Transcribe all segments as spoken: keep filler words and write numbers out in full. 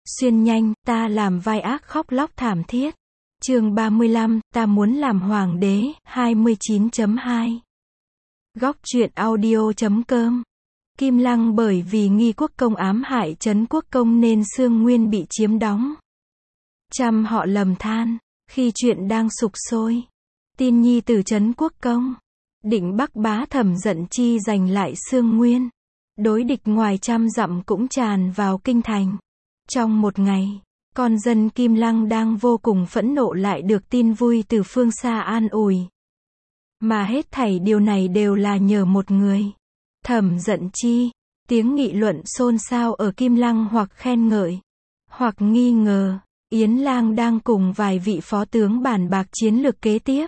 Xuyên nhanh, ta làm vai ác khóc lóc thảm thiết. Chương ba mươi lăm, ta muốn làm hoàng đế, hai mươi chín chấm hai. Góc truyện audio chấm com. Kim Lăng bởi vì nghi quốc công ám hại Trấn Quốc công nên Sương Nguyên bị chiếm đóng. Trăm họ lầm than, khi chuyện đang sục sôi. Tin nhi từ Trấn Quốc công. Định Bắc bá Thẩm Dận Chi giành lại Sương Nguyên. Đối địch ngoài trăm dặm cũng tràn vào kinh thành. Trong một ngày, con dân Kim Lăng đang vô cùng phẫn nộ lại được tin vui từ phương xa an ủi. Mà hết thảy điều này đều là nhờ một người. Thẩm Dận Chi. Tiếng nghị luận xôn xao ở Kim Lăng hoặc khen ngợi, hoặc nghi ngờ. Yến Lang đang cùng vài vị phó tướng bàn bạc chiến lược kế tiếp.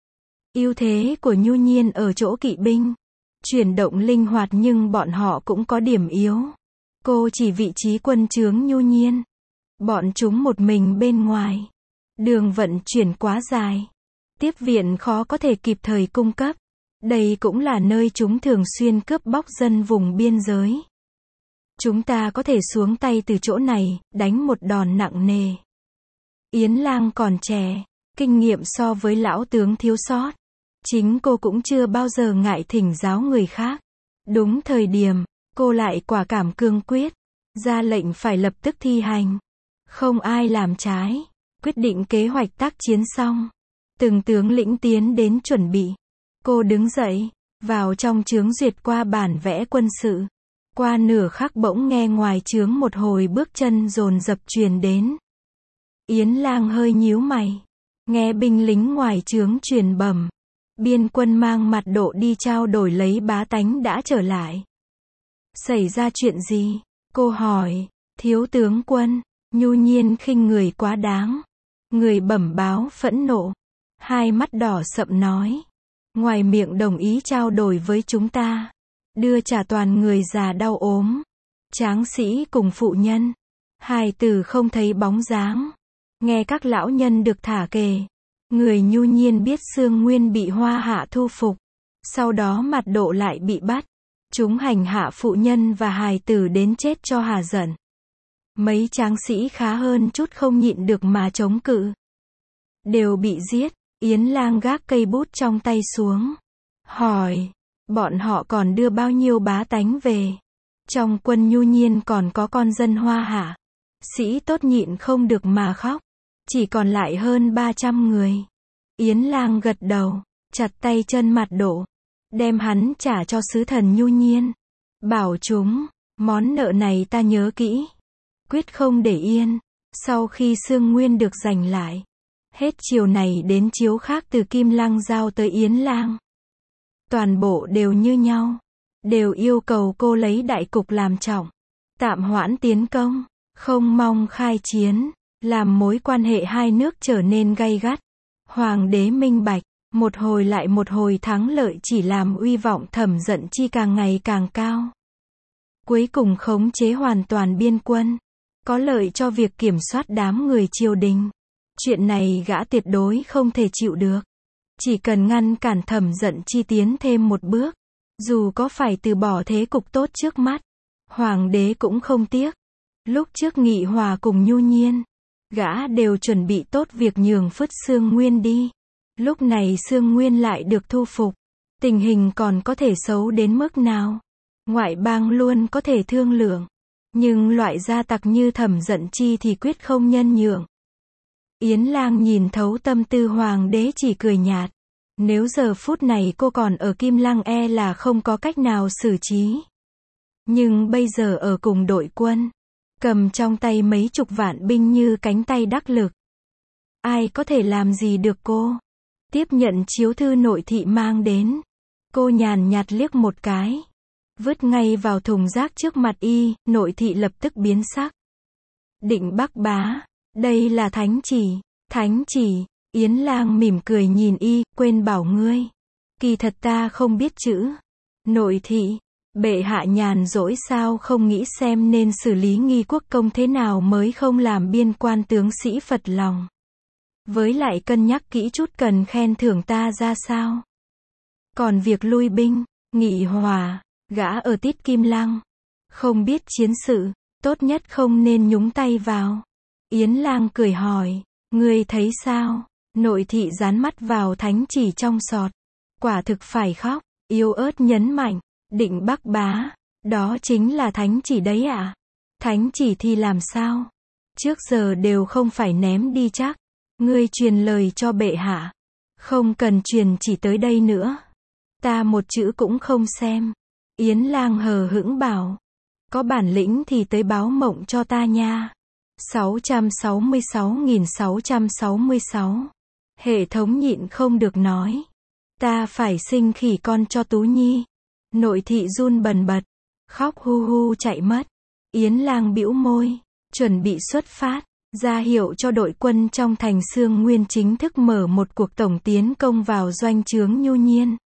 Ưu thế của Nhu Nhiên ở chỗ kỵ binh. Chuyển động linh hoạt nhưng bọn họ cũng có điểm yếu. Cô chỉ vị trí quân trướng Nhu Nhiên. Bọn chúng một mình bên ngoài. Đường vận chuyển quá dài. Tiếp viện khó có thể kịp thời cung cấp. Đây cũng là nơi chúng thường xuyên cướp bóc dân vùng biên giới. Chúng ta có thể xuống tay từ chỗ này, đánh một đòn nặng nề. Yến Lang còn trẻ, kinh nghiệm so với lão tướng thiếu sót. Chính cô cũng chưa bao giờ ngại thỉnh giáo người khác. Đúng thời điểm, cô lại quả cảm cương quyết, ra lệnh phải lập tức thi hành. Không ai làm trái, quyết định kế hoạch tác chiến xong. Từng tướng lĩnh tiến đến chuẩn bị. Cô đứng dậy, vào trong trướng duyệt qua bản vẽ quân sự. Qua nửa khắc bỗng nghe ngoài trướng một hồi bước chân dồn dập truyền đến. Yến Lang hơi nhíu mày. Nghe binh lính ngoài trướng truyền bẩm. Biên quân mang mặt độ đi trao đổi lấy bá tánh đã trở lại. Xảy ra chuyện gì? Cô hỏi. Thiếu tướng quân, Nhu Nhiên khinh người quá đáng. Người bẩm báo phẫn nộ. Hai mắt đỏ sậm nói. Ngoài miệng đồng ý trao đổi với chúng ta. Đưa trả toàn người già đau ốm. Tráng sĩ cùng phụ nhân. Hài tử không thấy bóng dáng. Nghe các lão nhân được thả kề. Người Nhu Nhiên biết Sương Nguyên bị Hoa Hạ thu phục. Sau đó mặt độ lại bị bắt. Chúng hành hạ phụ nhân và hài tử đến chết cho hà giận. Mấy tráng sĩ khá hơn chút không nhịn được mà chống cự. Đều bị giết. Yến Lang gác cây bút trong tay xuống. Hỏi. Bọn họ còn đưa bao nhiêu bá tánh về? Trong quân Nhu Nhiên còn có con dân Hoa Hạ. Sĩ tốt nhịn không được mà khóc. Chỉ còn lại hơn ba trăm người. Yến Lang gật đầu. Chặt tay chân mặt độ. Đem hắn trả cho sứ thần Nhu Nhiên. Bảo chúng. Món nợ này ta nhớ kỹ. Quyết không để yên. Sau khi Sương Nguyên được giành lại. Hết chiều này đến chiếu khác từ Kim Lăng giao tới Yến Lang. Toàn bộ đều như nhau. Đều yêu cầu cô lấy đại cục làm trọng. Tạm hoãn tiến công. Không mong khai chiến. Làm mối quan hệ hai nước trở nên gay gắt. Hoàng đế minh bạch. Một hồi lại một hồi thắng lợi chỉ làm uy vọng Thẩm Dận Chi càng ngày càng cao. Cuối cùng khống chế hoàn toàn biên quân. Có lợi cho việc kiểm soát đám người triều đình. Chuyện này gã tuyệt đối không thể chịu được. Chỉ cần ngăn cản Thẩm Dận Chi tiến thêm một bước. Dù có phải từ bỏ thế cục tốt trước mắt. Hoàng đế cũng không tiếc. Lúc trước nghị hòa cùng Nhu Nhiên. Gã đều chuẩn bị tốt việc nhường phứt Sương Nguyên đi. Lúc này Sương Nguyên lại được thu phục. Tình hình còn có thể xấu đến mức nào? Ngoại bang luôn có thể thương lượng. Nhưng loại gia tặc như Thẩm Dận Chi thì quyết không nhân nhượng. Yến Lang nhìn thấu tâm tư hoàng đế chỉ cười nhạt. Nếu giờ phút này cô còn ở Kim Lăng e là không có cách nào xử trí. Nhưng bây giờ ở cùng đội quân. Cầm trong tay mấy chục vạn binh như cánh tay đắc lực. Ai có thể làm gì được cô? Tiếp nhận chiếu thư nội thị mang đến. Cô nhàn nhạt liếc một cái. Vứt ngay vào thùng rác trước mặt y, nội thị lập tức biến sắc. Định Bắc bá. Đây là thánh chỉ. Thánh chỉ. Yến Lang mỉm cười nhìn y, quên bảo ngươi. Kỳ thật ta không biết chữ. Nội thị. Bệ hạ nhàn rỗi sao không nghĩ xem nên xử lý nghi quốc công thế nào mới không làm biên quan tướng sĩ phật lòng. Với lại cân nhắc kỹ chút cần khen thưởng ta ra sao. Còn việc lui binh, nghị hòa, gã ở Tít Kim Lăng. Không biết chiến sự, tốt nhất không nên nhúng tay vào. Yến Lang cười hỏi, ngươi thấy sao? Nội thị dán mắt vào thánh chỉ trong sọt. Quả thực phải khóc, yếu ớt nhấn mạnh, Định Bắc bá, đó chính là thánh chỉ đấy ạ. À? Thánh chỉ thì làm sao? Trước giờ đều không phải ném đi chắc. Ngươi truyền lời cho bệ hạ. Không cần truyền chỉ tới đây nữa. Ta một chữ cũng không xem. Yến Lang hờ hững bảo. Có bản lĩnh thì tới báo mộng cho ta nha. sáu trăm sáu mươi sáu nghìn sáu trăm sáu mươi sáu. Hệ thống nhịn không được nói. Ta phải sinh khỉ con cho Tú Nhi. Nội thị run bần bật. Khóc hu hu chạy mất. Yến Lang bĩu môi. Chuẩn bị xuất phát. Ra hiệu cho đội quân trong thành Xương Nguyên chính thức mở một cuộc tổng tiến công vào doanh trướng Nhu Nhiên.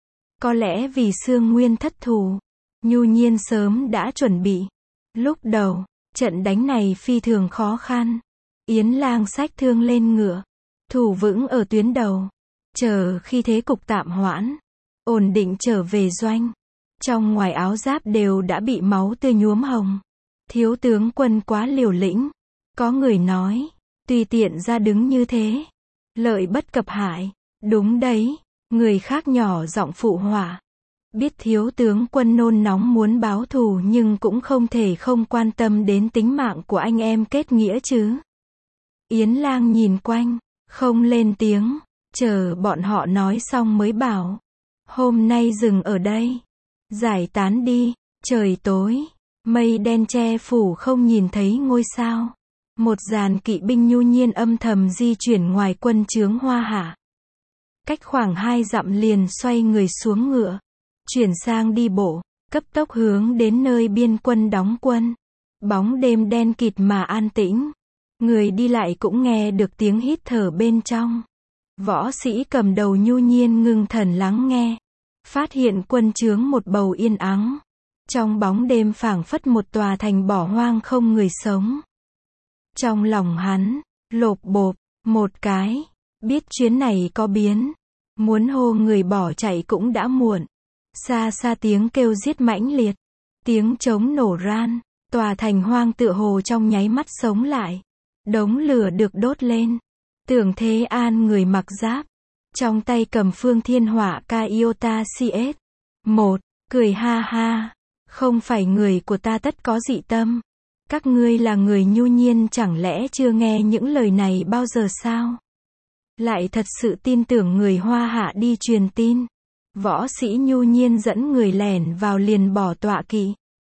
Có lẽ vì Xương Nguyên thất thủ, Nhu Nhiên sớm đã chuẩn bị. Lúc đầu, trận đánh này phi thường khó khăn. Yến Lang xách thương lên ngựa, thủ vững ở tuyến đầu, chờ khi thế cục tạm hoãn, ổn định trở về doanh. Trong ngoài áo giáp đều đã bị máu tươi nhuốm hồng. Thiếu tướng quân quá liều lĩnh. Có người nói, tùy tiện ra đứng như thế, lợi bất cập hại. Đúng đấy, người khác nhỏ giọng phụ họa. Biết thiếu tướng quân nôn nóng muốn báo thù nhưng cũng không thể không quan tâm đến tính mạng của anh em kết nghĩa chứ. Yến Lang nhìn quanh, không lên tiếng, chờ bọn họ nói xong mới bảo. Hôm nay dừng ở đây. Giải tán đi, trời tối, mây đen che phủ không nhìn thấy ngôi sao. Một dàn kỵ binh Nhu Nhiên âm thầm di chuyển ngoài quân trướng Hoa Hạ. Cách khoảng hai dặm liền xoay người xuống ngựa, chuyển sang đi bộ, cấp tốc hướng đến nơi biên quân đóng quân. Bóng đêm đen kịt mà an tĩnh. Người đi lại cũng nghe được tiếng hít thở bên trong. Võ sĩ cầm đầu Nhu Nhiên ngưng thần lắng nghe. Phát hiện quân trướng một bầu yên ắng. Trong bóng đêm phảng phất một tòa thành bỏ hoang không người sống. Trong lòng hắn, lộp bộp, một cái, biết chuyến này có biến. Muốn hô người bỏ chạy cũng đã muộn. Xa xa tiếng kêu giết mãnh liệt. Tiếng trống nổ ran. Tòa thành hoang tựa hồ trong nháy mắt sống lại. Đống lửa được đốt lên. Tưởng Thế An người mặc giáp. Trong tay cầm phương thiên hỏa Kaiota xê ét. Một, cười ha ha. Không phải người của ta tất có dị tâm. Các ngươi là người Nhu Nhiên chẳng lẽ chưa nghe những lời này bao giờ sao? Lại thật sự tin tưởng người Hoa Hạ đi truyền tin. Võ sĩ Nhu Nhiên dẫn người lẻn vào liền bỏ tọa kỵ.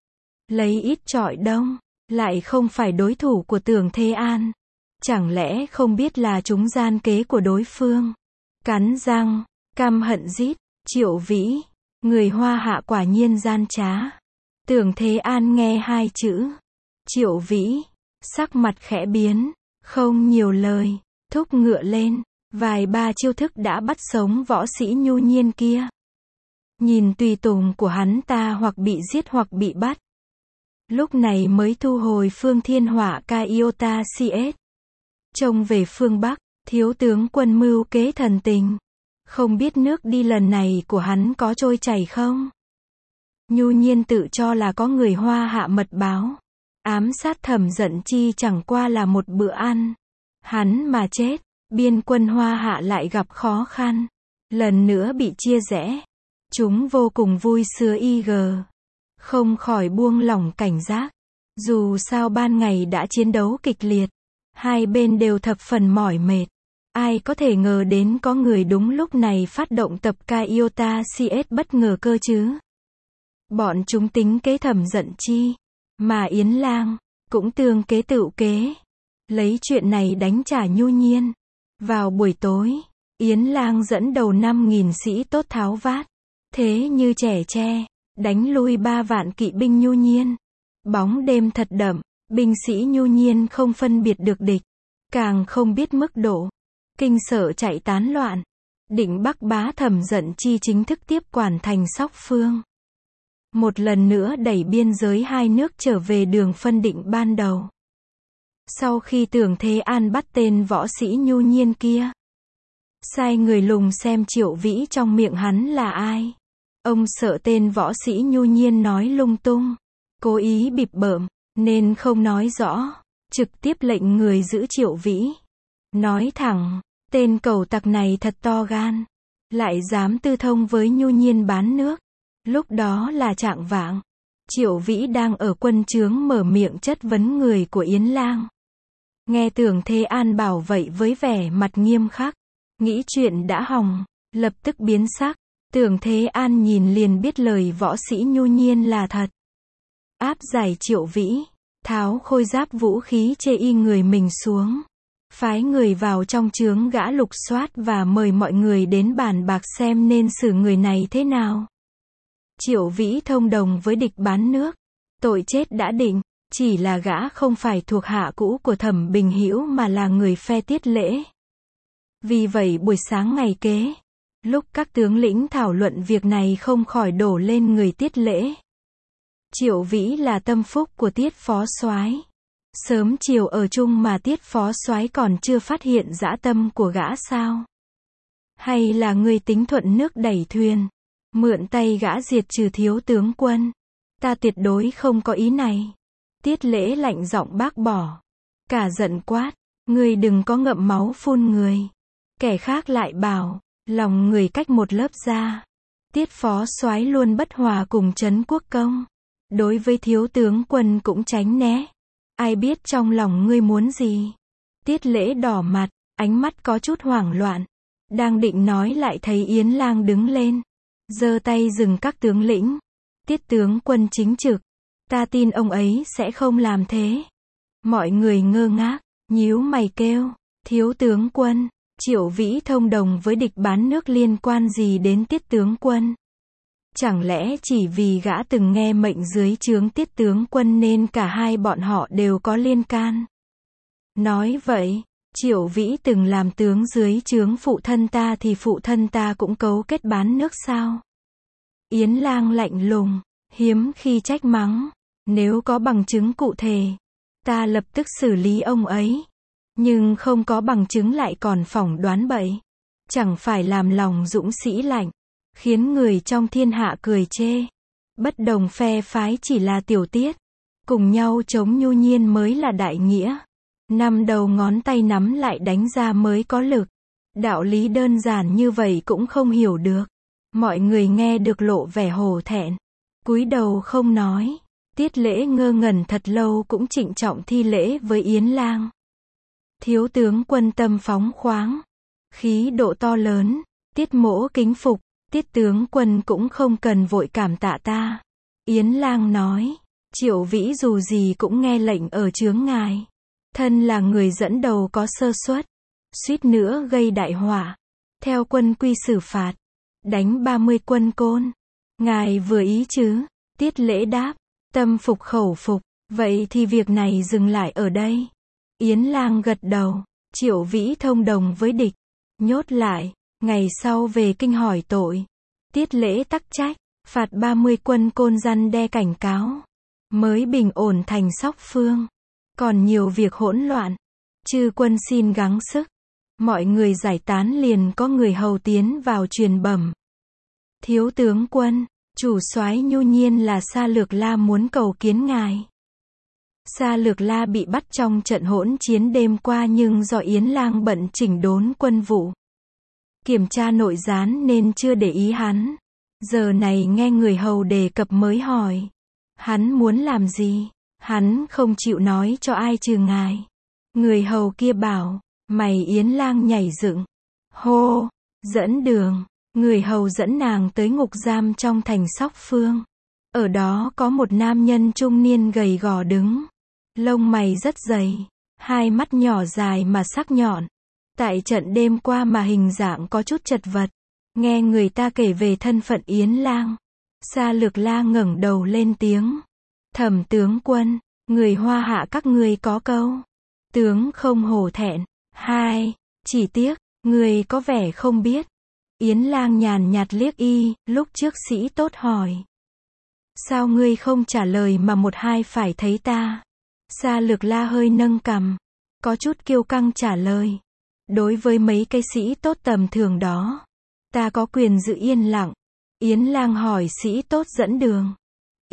Lấy ít trọi đông, lại không phải đối thủ của Tưởng Thế An. Chẳng lẽ không biết là chúng gian kế của đối phương? Cắn răng, căm hận rít, Triệu Vĩ, người Hoa Hạ quả nhiên gian trá. Tưởng Thế An nghe hai chữ Triệu Vĩ, sắc mặt khẽ biến, không nhiều lời, thúc ngựa lên, vài ba chiêu thức đã bắt sống võ sĩ Nhu Nhiên kia. Nhìn tùy tùng của hắn ta hoặc bị giết hoặc bị bắt. Lúc này mới thu hồi phương thiên hỏa Kaiota xê ét. Trông về phương Bắc, thiếu tướng quân mưu kế thần tình. Không biết nước đi lần này của hắn có trôi chảy không? Nhu Nhiên tự cho là có người Hoa Hạ mật báo. Ám sát Thẩm Dận Chi chẳng qua là một bữa ăn. Hắn mà chết, biên quân Hoa Hạ lại gặp khó khăn. Lần nữa bị chia rẽ. Chúng vô cùng vui sướng y gờ. Không khỏi buông lỏng cảnh giác. Dù sao ban ngày đã chiến đấu kịch liệt. Hai bên đều thập phần mỏi mệt. Ai có thể ngờ đến có người đúng lúc này phát động tập Kaiota xê ét bất ngờ cơ chứ. Bọn chúng tính kế Thẩm Dận Chi. Mà Yến Lang, cũng tương kế tựu kế. Lấy chuyện này đánh trả Nhu Nhiên. Vào buổi tối, Yến Lang dẫn đầu năm nghìn sĩ tốt tháo vát. Thế như trẻ tre, đánh lui ba vạn kỵ binh Nhu Nhiên. Bóng đêm thật đậm, binh sĩ Nhu Nhiên không phân biệt được địch. Càng không biết mức độ. Kinh sợ chạy tán loạn. Định Bắc bá Thẩm Dận Chi chính thức tiếp quản thành Sóc Phương. Một lần nữa đẩy biên giới hai nước trở về đường phân định ban đầu. Sau khi Tưởng Thế An bắt tên võ sĩ Nhu Nhiên kia, sai người lùng xem Triệu Vĩ trong miệng hắn là ai. Ông sợ tên võ sĩ Nhu Nhiên nói lung tung, cố ý bịp bợm, nên không nói rõ, trực tiếp lệnh người giữ Triệu Vĩ. Nói thẳng, tên cẩu tặc này thật to gan, lại dám tư thông với Nhu Nhiên bán nước. Lúc đó là chạng vạng, Triệu Vĩ đang ở quân trướng mở miệng chất vấn người của Yến Lang. Nghe Tưởng Thế An bảo vậy với vẻ mặt nghiêm khắc, nghĩ chuyện đã hỏng, lập tức biến sắc. Tưởng Thế An nhìn liền biết lời võ sĩ Nhu Nhiên là thật. Áp giải Triệu Vĩ, tháo khôi giáp vũ khí chê y người mình xuống, phái người vào trong trướng gã lục soát và mời mọi người đến bàn bạc xem nên xử người này thế nào. Triệu Vĩ thông đồng với địch bán nước, tội chết đã định, chỉ là gã không phải thuộc hạ cũ của Thẩm Bình Hữu mà là người phe Tiết Lễ. Vì vậy buổi sáng ngày kế, lúc các tướng lĩnh thảo luận việc này không khỏi đổ lên người Tiết Lễ. Triệu Vĩ là tâm phúc của Tiết phó soái, sớm chiều ở chung mà Tiết phó soái còn chưa phát hiện dã tâm của gã sao? Hay là người tính thuận nước đẩy thuyền, mượn tay gã diệt trừ thiếu tướng quân? Ta tuyệt đối không có ý này. Tiết Lễ lạnh giọng bác bỏ, cả giận quát, ngươi đừng có ngậm máu phun người. Kẻ khác lại bảo, lòng người cách một lớp da. Tiết phó soái luôn bất hòa cùng Trấn Quốc Công, đối với thiếu tướng quân cũng tránh né. Ai biết trong lòng ngươi muốn gì? Tiết Lễ đỏ mặt, ánh mắt có chút hoảng loạn. Đang định nói lại thấy Yến Lang đứng lên, giơ tay dừng các tướng lĩnh. Tiết tướng quân chính trực, ta tin ông ấy sẽ không làm thế. Mọi người ngơ ngác, nhíu mày kêu, thiếu tướng quân, Triệu Vĩ thông đồng với địch bán nước liên quan gì đến Tiết tướng quân? Chẳng lẽ chỉ vì gã từng nghe mệnh dưới trướng Tiết tướng quân nên cả hai bọn họ đều có liên can? Nói vậy, Triệu Vĩ từng làm tướng dưới trướng phụ thân ta thì phụ thân ta cũng cấu kết bán nước sao? Yến Lang lạnh lùng, hiếm khi trách mắng, nếu có bằng chứng cụ thể, ta lập tức xử lý ông ấy. Nhưng không có bằng chứng lại còn phỏng đoán bậy, chẳng phải làm lòng dũng sĩ lạnh, khiến người trong thiên hạ cười chê. Bất đồng phe phái chỉ là tiểu tiết, cùng nhau chống Nhu Nhiên mới là đại nghĩa. Năm đầu ngón tay nắm lại đánh ra mới có lực. Đạo lý đơn giản như vậy cũng không hiểu được. Mọi người nghe được lộ vẻ hổ thẹn, cúi đầu không nói. Tiết Lễ ngơ ngẩn thật lâu cũng trịnh trọng thi lễ với Yến Lang. Thiếu tướng quân tâm phóng khoáng, khí độ to lớn, Tiết mỗ kính phục. Tiết tướng quân cũng không cần vội cảm tạ ta. Yến Lang nói, Triệu Vĩ dù gì cũng nghe lệnh ở trướng ngài. Thân là người dẫn đầu có sơ suất, suýt nữa gây đại họa. Theo quân quy xử phạt, đánh ba mươi quân côn. Ngài vừa ý chứ? Tiết Lễ đáp, tâm phục khẩu phục, vậy thì việc này dừng lại ở đây. Yến Lang gật đầu, Triệu Vĩ thông đồng với địch, nhốt lại, ngày sau về kinh hỏi tội. Tiết Lễ tắc trách, phạt ba mươi quân côn răn đe cảnh cáo, mới bình ổn thành Sóc Phương. Còn nhiều việc hỗn loạn, chư quân xin gắng sức. Mọi người giải tán liền có người hầu tiến vào truyền bẩm. Thiếu tướng quân, chủ soái Nhu Nhiên là Sa Lược La muốn cầu kiến ngài. Sa Lược La bị bắt trong trận hỗn chiến đêm qua nhưng do Yến Lang bận chỉnh đốn quân vụ, kiểm tra nội gián nên chưa để ý hắn. Giờ này nghe người hầu đề cập mới hỏi. Hắn muốn làm gì? Hắn không chịu nói cho ai trừ ngài. Người hầu kia bảo, mày Yến Lang nhảy dựng. Hô, dẫn đường. Người hầu dẫn nàng tới ngục giam trong thành Sóc Phương. Ở đó có một nam nhân trung niên gầy gò đứng. Lông mày rất dày, hai mắt nhỏ dài mà sắc nhọn. Tại trận đêm qua mà hình dạng có chút chật vật. Nghe người ta kể về thân phận Yến Lang, Sa Lược La ngẩng đầu lên tiếng. Thẩm tướng quân, người Hoa Hạ các ngươi có câu, tướng không hổ thẹn. Hai, chỉ tiếc, người có vẻ không biết. Yến Lang nhàn nhạt liếc y, lúc trước sĩ tốt hỏi. Sao ngươi không trả lời mà một hai phải thấy ta? Sa Lược La hơi nâng cằm, có chút kiêu căng trả lời. Đối với mấy cái sĩ tốt tầm thường đó, ta có quyền giữ yên lặng. Yến Lang hỏi sĩ tốt dẫn đường.